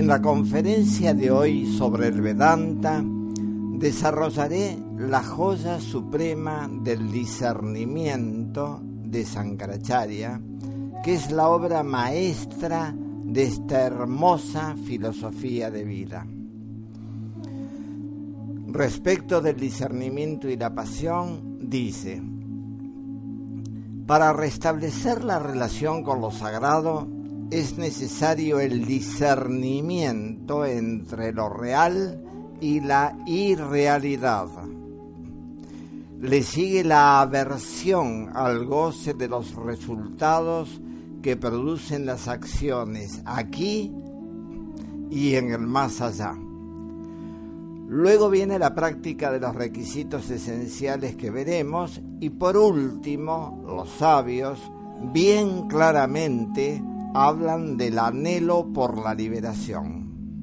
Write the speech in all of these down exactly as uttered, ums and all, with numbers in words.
la conferencia de hoy sobre el Vedanta desarrollaré la joya suprema del discernimiento de Sankaracharya, que es la obra maestra de esta hermosa filosofía de vida. Respecto del discernimiento y la pasión, dice: para restablecer la relación con lo sagrado es necesario el discernimiento entre lo real y la irrealidad. Le sigue la aversión al goce de los resultados que producen las acciones aquí y en el más allá. Luego viene la práctica de los requisitos esenciales que veremos y por último, los sabios bien claramente hablan del anhelo por la liberación.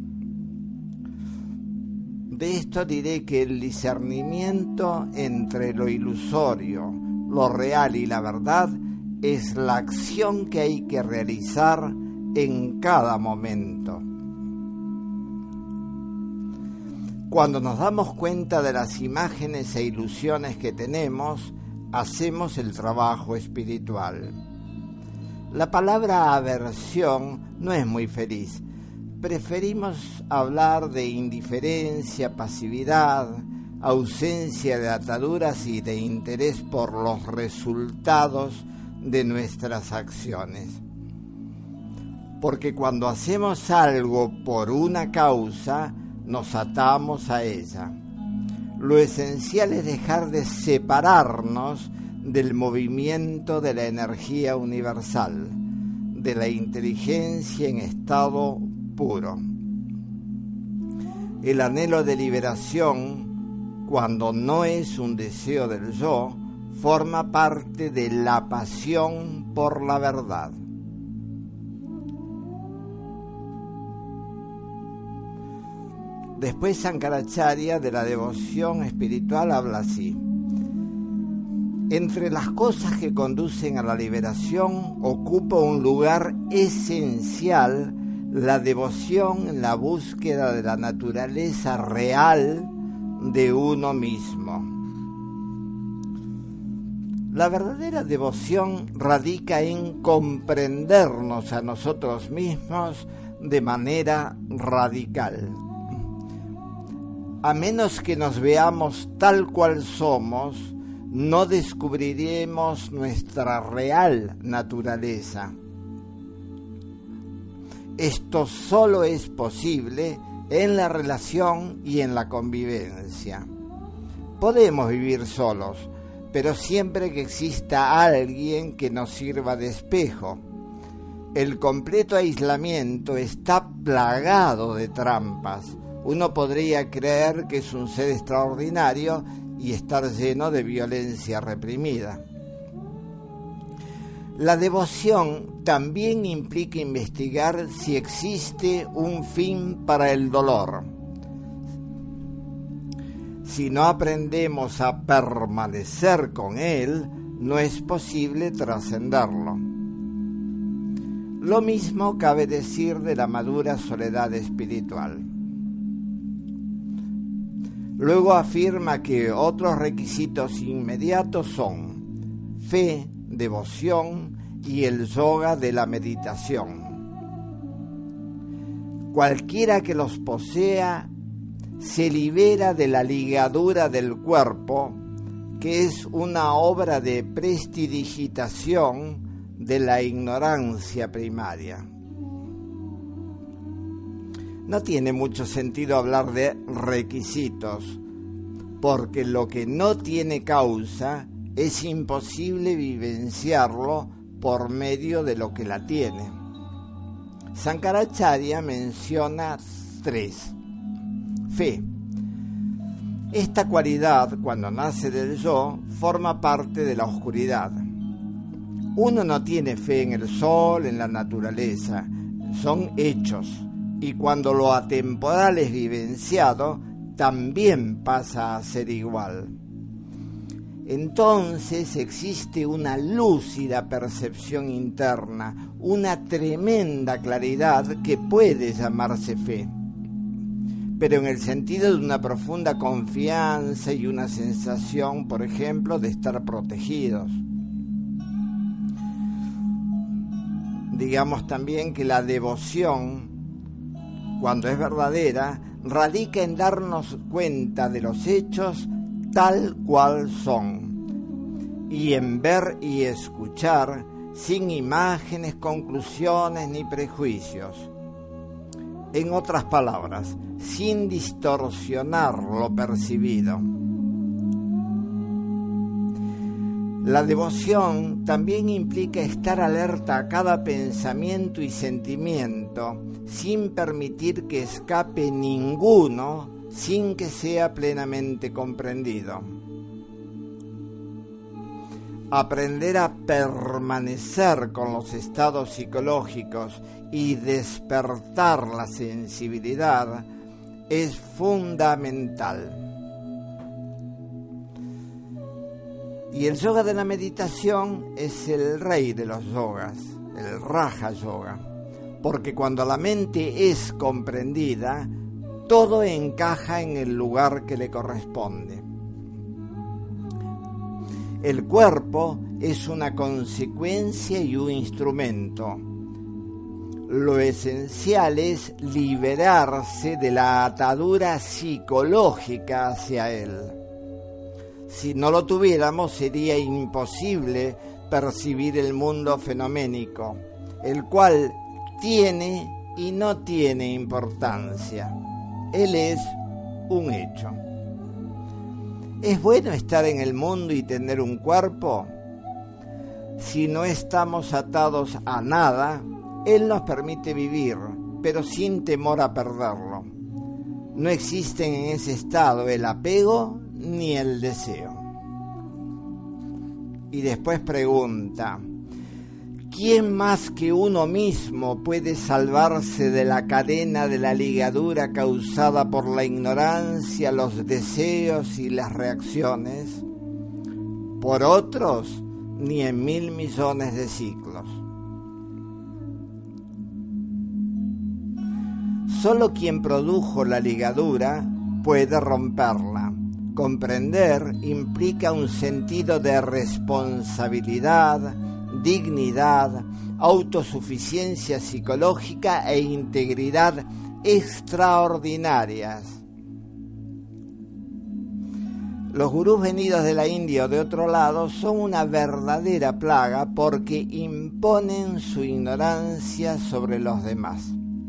De esto diré que el discernimiento entre lo ilusorio, lo real y la verdad es la acción que hay que realizar en cada momento. Cuando nos damos cuenta de las imágenes e ilusiones que tenemos, hacemos el trabajo espiritual. La palabra aversión no es muy feliz. Preferimos hablar de indiferencia, pasividad, ausencia de ataduras y de interés por los resultados de nuestras acciones. Porque cuando hacemos algo por una causa, nos atamos a ella. Lo esencial es dejar de separarnos del movimiento de la energía universal, de la inteligencia en estado puro. El anhelo de liberación, cuando no es un deseo del yo, forma parte de la pasión por la verdad. Después Sankaracharya de la devoción espiritual habla así: entre las cosas que conducen a la liberación ocupa un lugar esencial la devoción en la búsqueda de la naturaleza real de uno mismo. La verdadera devoción radica en comprendernos a nosotros mismos de manera radical. A menos que nos veamos tal cual somos, no descubriremos nuestra real naturaleza. Esto solo es posible en la relación y en la convivencia. Podemos vivir solos, pero siempre que exista alguien que nos sirva de espejo. El completo aislamiento está plagado de trampas. Uno podría creer que es un ser extraordinario y estar lleno de violencia reprimida. La devoción también implica investigar si existe un fin para el dolor. Si no aprendemos a permanecer con él, no es posible trascenderlo. Lo mismo cabe decir de la madura soledad espiritual. Luego afirma que otros requisitos inmediatos son fe, devoción y el yoga de la meditación. Cualquiera que los posea se libera de la ligadura del cuerpo, que es una obra de prestidigitación de la ignorancia primaria. No tiene mucho sentido hablar de requisitos, porque lo que no tiene causa es imposible vivenciarlo por medio de lo que la tiene. Sankaracharya menciona tres. Fe. Esta cualidad, cuando nace del yo, forma parte de la oscuridad. Uno no tiene fe en el sol, en la naturaleza, son hechos. Y cuando lo atemporal es vivenciado, también pasa a ser igual. entonces existe una lúcida percepción interna, una tremenda claridad que puede llamarse fe, pero en el sentido de una profunda confianza y una sensación, por ejemplo, de estar protegidos. Digamos también que la devoción, cuando es verdadera, radica en darnos cuenta de los hechos tal cual son, y en ver y escuchar sin imágenes, conclusiones ni prejuicios. En otras palabras, sin distorsionar lo percibido. La devoción también implica estar alerta a cada pensamiento y sentimiento, sin permitir que escape ninguno, sin que sea plenamente comprendido. Aprender a permanecer con los estados psicológicos y despertar la sensibilidad es fundamental. Y el yoga de la meditación es el rey de los yogas, el Raja Yoga, porque cuando la mente es comprendida, todo encaja en el lugar que le corresponde. El cuerpo es una consecuencia y un instrumento. Lo esencial es liberarse de la atadura psicológica hacia él. Si no lo tuviéramos, sería imposible percibir el mundo fenoménico, el cual tiene y no tiene importancia. Él es un hecho. ¿Es bueno estar en el mundo y tener un cuerpo? Si no estamos atados a nada, Él nos permite vivir, pero sin temor a perderlo. No existen en ese estado el apego ni el deseo. Y después pregunta, ¿quién más que uno mismo puede salvarse de la cadena de la ligadura causada por la ignorancia, los deseos y las reacciones? Por otros, ni en mil millones de ciclos. Solo quien produjo la ligadura puede romperla. Comprender implica un sentido de responsabilidad, dignidad, autosuficiencia psicológica e integridad extraordinarias. Los gurús venidos de la India o de otro lado son una verdadera plaga porque imponen su ignorancia sobre los demás.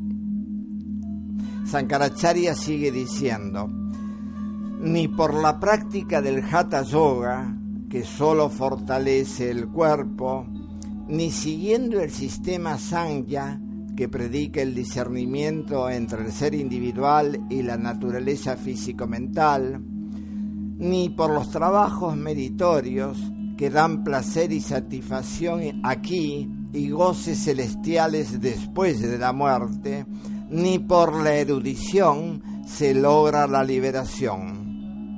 Sankaracharya sigue diciendo, ni por la práctica del Hatha Yoga, que solo fortalece el cuerpo, ni siguiendo el sistema Sankhya, que predica el discernimiento entre el ser individual y la naturaleza físico-mental, ni por los trabajos meritorios que dan placer y satisfacción aquí y goces celestiales después de la muerte, ni por la erudición se logra la liberación.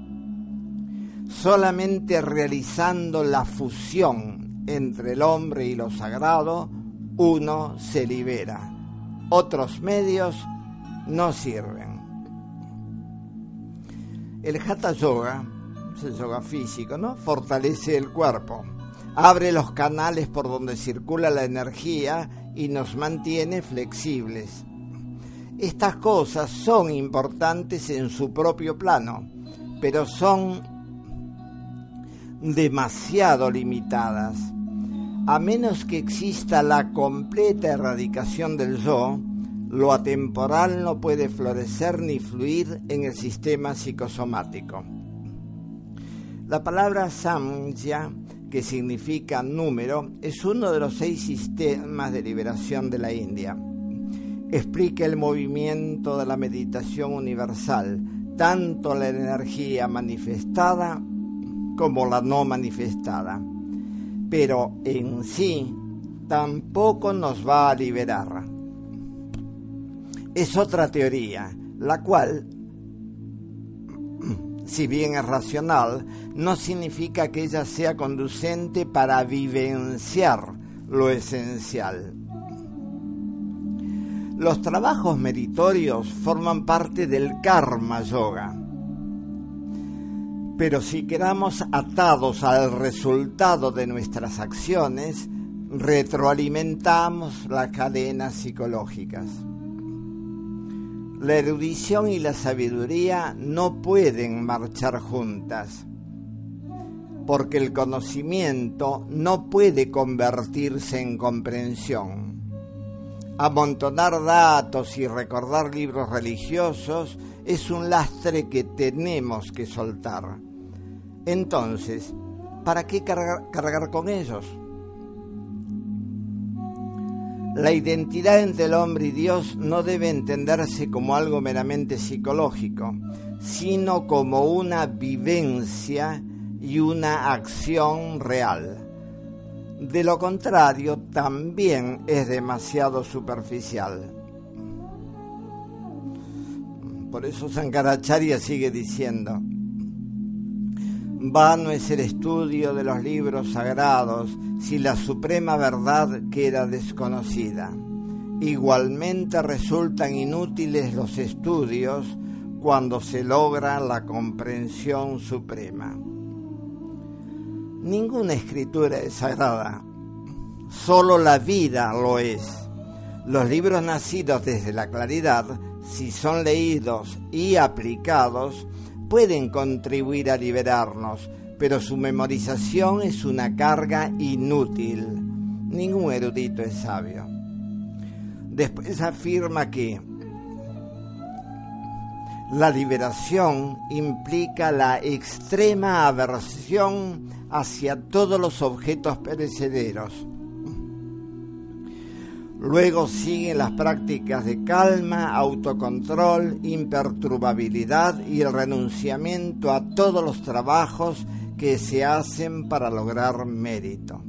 Solamente realizando la fusión entre el hombre y lo sagrado, uno se libera. Otros medios no sirven. El Hatha Yoga, es el yoga físico, ¿no? Fortalece el cuerpo, abre los canales por donde circula la energía y nos mantiene flexibles. Estas cosas son importantes en su propio plano, pero son demasiado limitadas. A menos que exista la completa erradicación del yo, lo atemporal no puede florecer ni fluir en el sistema psicosomático. La palabra samkhya, que significa número, es uno de los seis sistemas de liberación de la India. Explica el movimiento de la meditación universal, tanto la energía manifestada como la no manifestada, pero en sí tampoco nos va a liberar. Es otra teoría, la cual si bien es racional, no significa que ella sea conducente para vivenciar lo esencial. Los trabajos meritorios forman parte del karma yoga. Pero si quedamos atados al resultado de nuestras acciones, retroalimentamos las cadenas psicológicas. La erudición y la sabiduría no pueden marchar juntas, porque el conocimiento no puede convertirse en comprensión. Amontonar datos y recordar libros religiosos es un lastre que tenemos que soltar. Entonces, ¿para qué cargar, cargar con ellos? La identidad entre el hombre y Dios no debe entenderse como algo meramente psicológico, sino como una vivencia y una acción real. De lo contrario, también es demasiado superficial. Por eso Sankaracharya sigue diciendo: vano es el estudio de los libros sagrados si la suprema verdad queda desconocida. Igualmente resultan inútiles los estudios cuando se logra la comprensión suprema. Ninguna escritura es sagrada, solo la vida lo es. Los libros nacidos desde la claridad, si son leídos y aplicados, pueden contribuir a liberarnos, pero su memorización es una carga inútil. Ningún erudito es sabio. Después afirma que la liberación implica la extrema aversión hacia todos los objetos perecederos. Luego siguen las prácticas de calma, autocontrol, imperturbabilidad y el renunciamiento a todos los trabajos que se hacen para lograr mérito.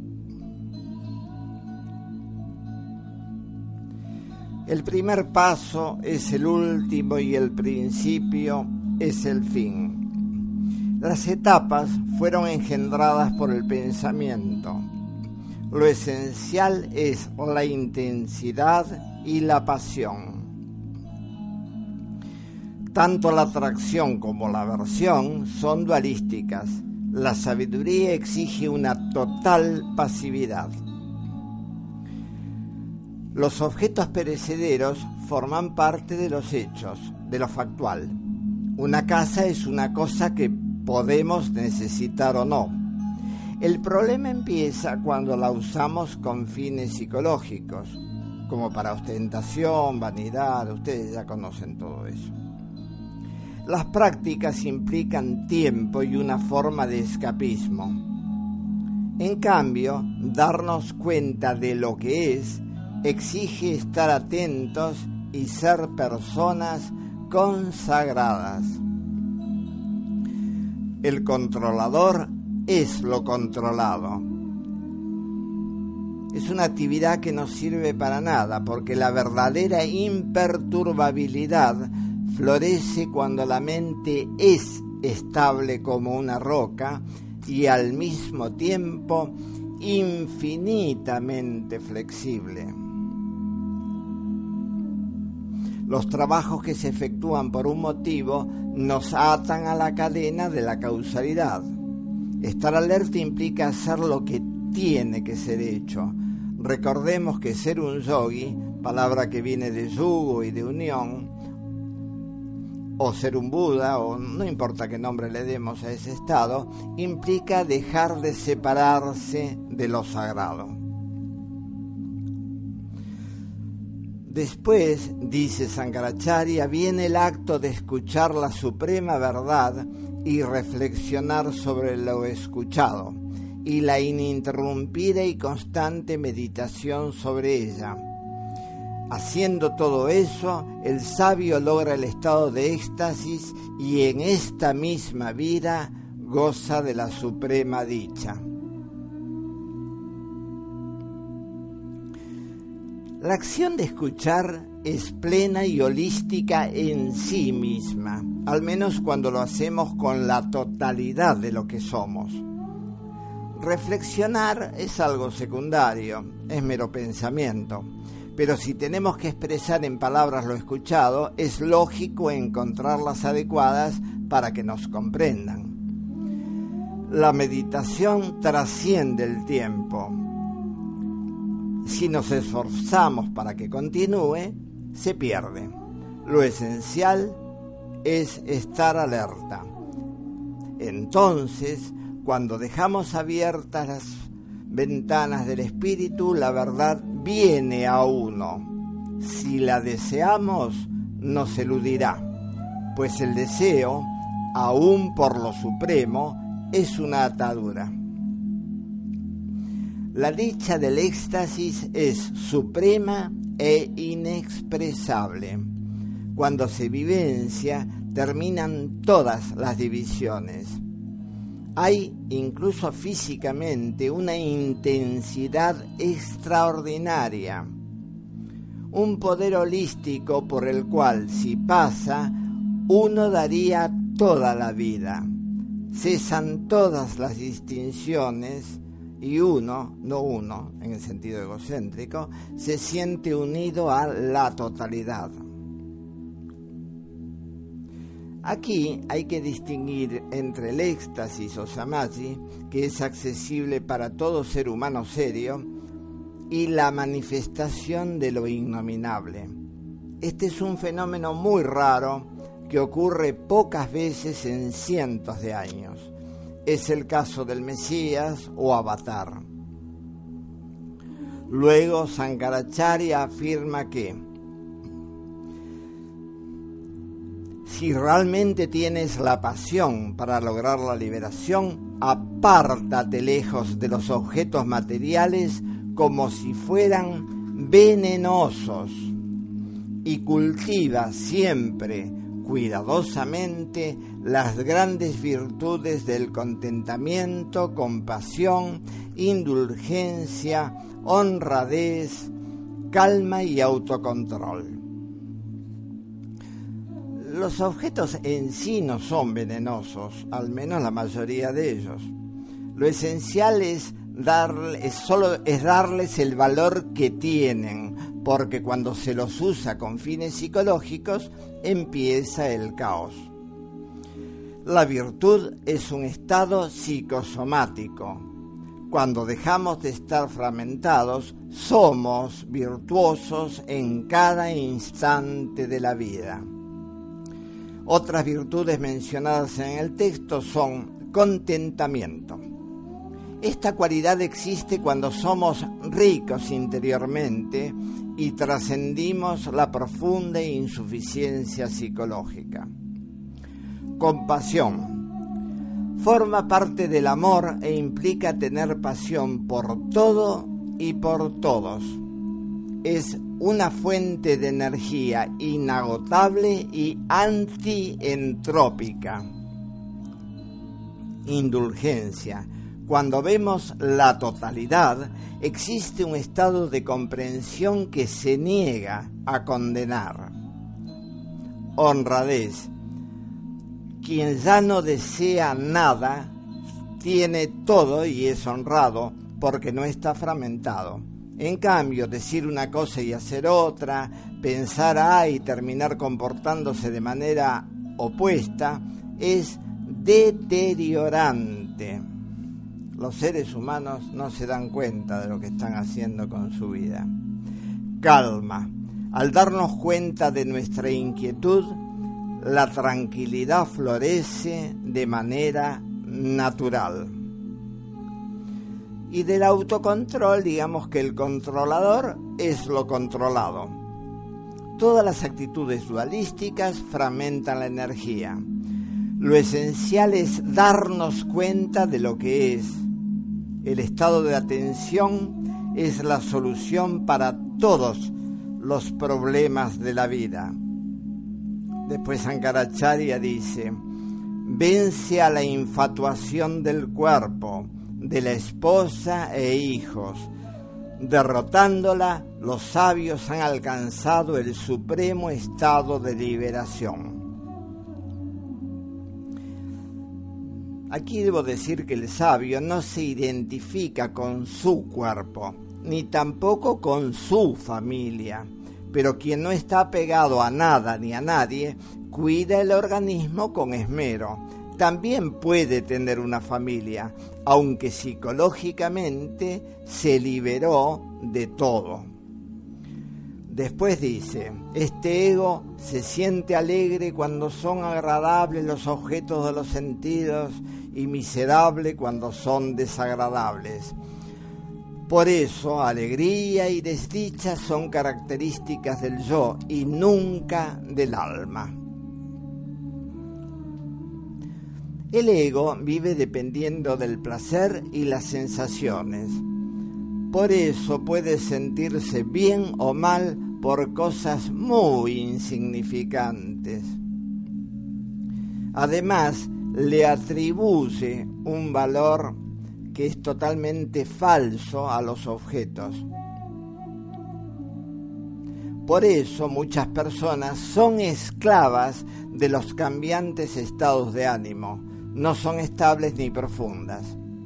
El primer paso es el último y el principio es el fin. Las etapas fueron engendradas por el pensamiento. Lo esencial es la intensidad y la pasión. Tanto la atracción como la aversión son dualísticas. La sabiduría exige una total pasividad. Los objetos perecederos forman parte de los hechos, de lo factual. Una casa es una cosa que podemos necesitar o no. El problema empieza cuando la usamos con fines psicológicos, como para ostentación, vanidad. Ustedes ya conocen todo eso. Las prácticas implican tiempo y una forma de escapismo. En cambio, darnos cuenta de lo que es exige estar atentos y ser personas consagradas. El controlador es lo controlado. Es una actividad que no sirve para nada, porque la verdadera imperturbabilidad florece cuando la mente es estable como una roca y al mismo tiempo infinitamente flexible. Los trabajos que se efectúan por un motivo nos atan a la cadena de la causalidad. Estar alerta implica hacer lo que tiene que ser hecho. Recordemos que ser un yogi, palabra que viene de yugo y de unión, o ser un Buda, o no importa qué nombre le demos a ese estado, implica dejar de separarse de lo sagrado. Después, dice Sankaracharya, viene el acto de escuchar la suprema verdad y reflexionar sobre lo escuchado, y la ininterrumpida y constante meditación sobre ella. Haciendo todo eso, el sabio logra el estado de éxtasis y en esta misma vida goza de la suprema dicha. La acción de escuchar es plena y holística en sí misma, al menos cuando lo hacemos con la totalidad de lo que somos. Reflexionar es algo secundario, es mero pensamiento, pero si tenemos que expresar en palabras lo escuchado, es lógico encontrarlas adecuadas para que nos comprendan. La meditación trasciende el tiempo. Si nos esforzamos para que continúe, se pierde. Lo esencial es estar alerta. Entonces, cuando dejamos abiertas las ventanas del espíritu, la verdad viene a uno. Si la deseamos, nos eludirá, pues el deseo, aún por lo supremo, es una atadura. La dicha del éxtasis es suprema e inexpresable. Cuando se vivencia, terminan todas las divisiones. Hay, incluso físicamente, una intensidad extraordinaria, un poder holístico por el cual, si pasa, uno daría toda la vida. Cesan todas las distinciones y uno, no uno, en el sentido egocéntrico, se siente unido a la totalidad. Aquí hay que distinguir entre el éxtasis o samadhi, que es accesible para todo ser humano serio, y la manifestación de lo innominable. Este es un fenómeno muy raro que ocurre pocas veces en cientos de años. Es el caso del Mesías o Avatar. Luego Sankaracharya afirma que si realmente tienes la pasión para lograr la liberación, apártate lejos de los objetos materiales como si fueran venenosos y cultiva siempre cuidadosamente las grandes virtudes del contentamiento, compasión, indulgencia, honradez, calma y autocontrol. Los objetos en sí no son venenosos, al menos la mayoría de ellos. Lo esencial es, darle, es, solo, es darles el valor que tienen, porque cuando se los usa con fines psicológicos, empieza el caos. La virtud es un estado psicosomático. Cuando dejamos de estar fragmentados, somos virtuosos en cada instante de la vida. Otras virtudes mencionadas en el texto son contentamiento. Esta cualidad existe cuando somos ricos interiormente y trascendimos la profunda insuficiencia psicológica. Compasión. Forma parte del amor e implica tener pasión por todo y por todos. Es una fuente de energía inagotable y antientrópica. Indulgencia. Cuando vemos la totalidad, existe un estado de comprensión que se niega a condenar. Honradez. Quien ya no desea nada, tiene todo y es honrado porque no está fragmentado. En cambio, decir una cosa y hacer otra, pensar A y terminar comportándose de manera opuesta, es deteriorante. Los seres humanos no se dan cuenta de lo que están haciendo con su vida. Calma. Al darnos cuenta de nuestra inquietud, la tranquilidad florece de manera natural. Y del autocontrol, digamos que el controlador es lo controlado. Todas las actitudes dualísticas fragmentan la energía. Lo esencial es darnos cuenta de lo que es. El estado de atención es la solución para todos los problemas de la vida. Después Sankaracharya dice: vence a la infatuación del cuerpo, de la esposa e hijos. Derrotándola, los sabios han alcanzado el supremo estado de liberación. Aquí debo decir que el sabio no se identifica con su cuerpo, ni tampoco con su familia, pero quien no está apegado a nada ni a nadie, cuida el organismo con esmero. También puede tener una familia, aunque psicológicamente se liberó de todo. Después dice, este ego se siente alegre cuando son agradables los objetos de los sentidos y miserable cuando son desagradables. Por eso, alegría y desdicha son características del yo y nunca del alma. El ego vive dependiendo del placer y las sensaciones. Por eso puede sentirse bien o mal por cosas muy insignificantes. Además, le atribuye un valor que es totalmente falso a los objetos. Por eso muchas personas son esclavas de los cambiantes estados de ánimo, no son estables ni profundas.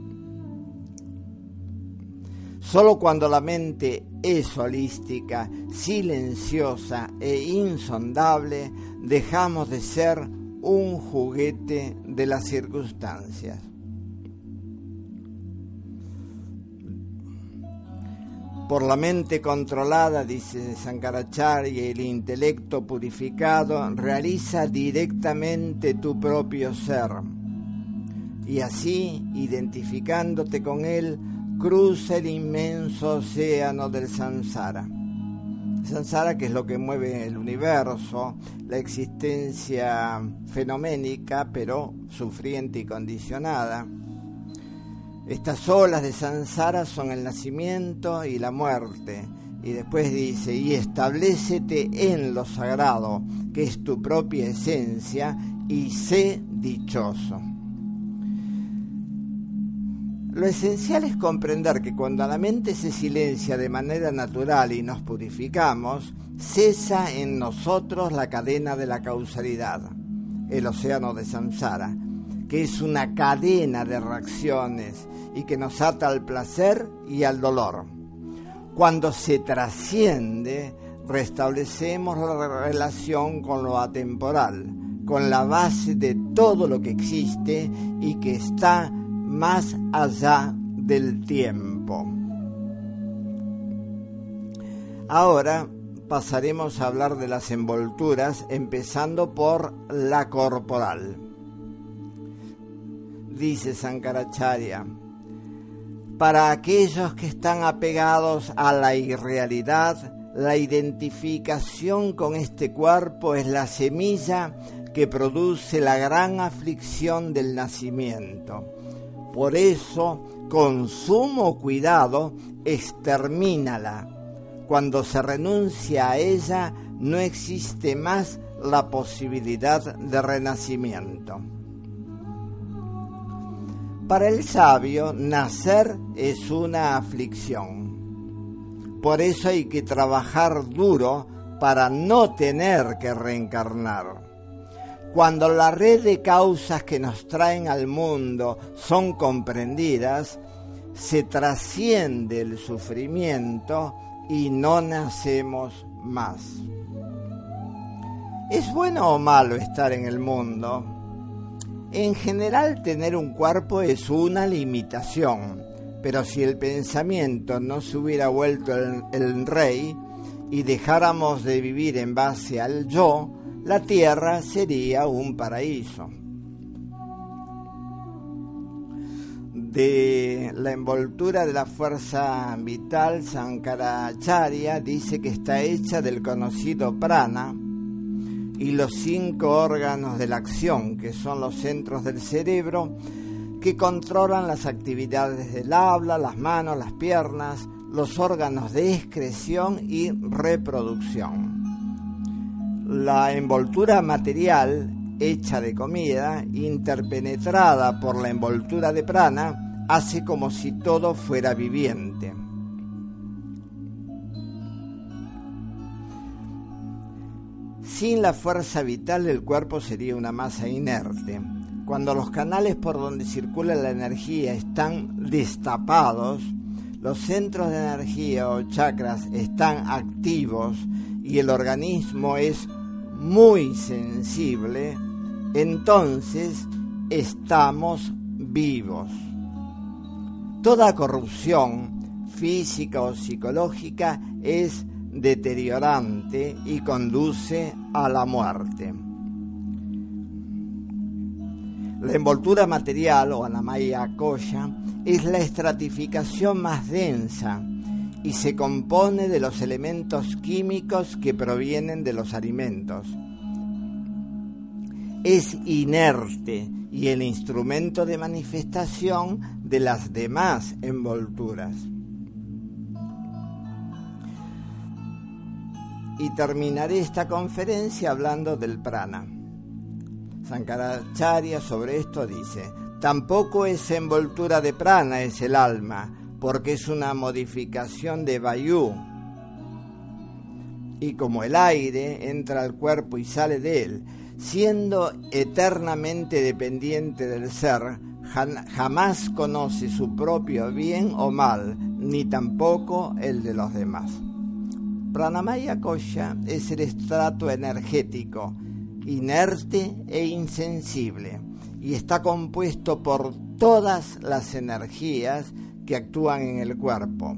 Solo cuando la mente es holística, silenciosa e insondable, dejamos de ser un juguete de las circunstancias. Por la mente controlada, dice Sankaracharya, el intelecto purificado realiza directamente tu propio ser. Y así, identificándote con él, cruza el inmenso océano del samsara. Samsara, que es lo que mueve el universo, la existencia fenoménica, pero sufriente y condicionada. Estas olas de samsara son el nacimiento y la muerte. Y después dice, y establécete en lo sagrado, que es tu propia esencia, y sé dichoso. Lo esencial es comprender que cuando la mente se silencia de manera natural y nos purificamos, cesa en nosotros la cadena de la causalidad, el océano de samsara, que es una cadena de reacciones y que nos ata al placer y al dolor. Cuando se trasciende, restablecemos la relación con lo atemporal, con la base de todo lo que existe y que está más allá del tiempo. Ahora pasaremos a hablar de las envolturas, empezando por la corporal. Dice Sankaracharya, para aquellos que están apegados a la irrealidad, la identificación con este cuerpo es la semilla que produce la gran aflicción del nacimiento. Por eso, con sumo cuidado, extermínala. Cuando se renuncia a ella, no existe más la posibilidad de renacimiento. Para el sabio, nacer es una aflicción. Por eso hay que trabajar duro para no tener que reencarnar. Cuando la red de causas que nos traen al mundo son comprendidas, se trasciende el sufrimiento y no nacemos más. ¿Es bueno o malo estar en el mundo? En general, tener un cuerpo es una limitación, pero si el pensamiento no se hubiera vuelto el, el rey y dejáramos de vivir en base al yo, la tierra sería un paraíso. De la envoltura de la fuerza vital, Sankaracharya dice que está hecha del conocido prana y los cinco órganos de la acción, que son los centros del cerebro, que controlan las actividades del habla, las manos, las piernas, los órganos de excreción y reproducción. La envoltura material, hecha de comida, interpenetrada por la envoltura de prana, hace como si todo fuera viviente. Sin la fuerza vital, el cuerpo sería una masa inerte. Cuando los canales por donde circula la energía están destapados, los centros de energía o chakras están activos y el organismo es muy sensible, entonces estamos vivos. Toda corrupción física o psicológica es deteriorante y conduce a la muerte. La envoltura material o Annamaya Kosha es la estratificación más densa y se compone de los elementos químicos que provienen de los alimentos. Es inerte y el instrumento de manifestación de las demás envolturas. Y terminaré esta conferencia hablando del prana. Sankaracharya sobre esto dice: tampoco es envoltura de prana es el alma, porque es una modificación de Vayu. Y como el aire entra al cuerpo y sale de él, siendo eternamente dependiente del ser, jamás conoce su propio bien o mal, ni tampoco el de los demás. Pranamaya Kosha es el estrato energético, inerte e insensible, y está compuesto por todas las energías que actúan en el cuerpo.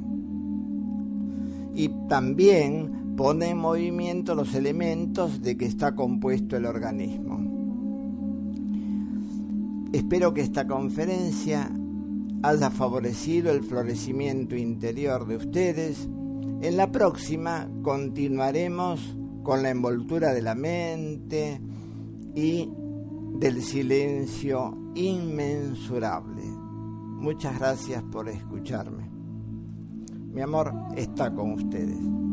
Y también pone en movimiento los elementos de que está compuesto el organismo. Espero que esta conferencia haya favorecido el florecimiento interior de ustedes. En la próxima continuaremos con la envoltura de la mente y del silencio inmensurable. Muchas gracias por escucharme. Mi amor está con ustedes.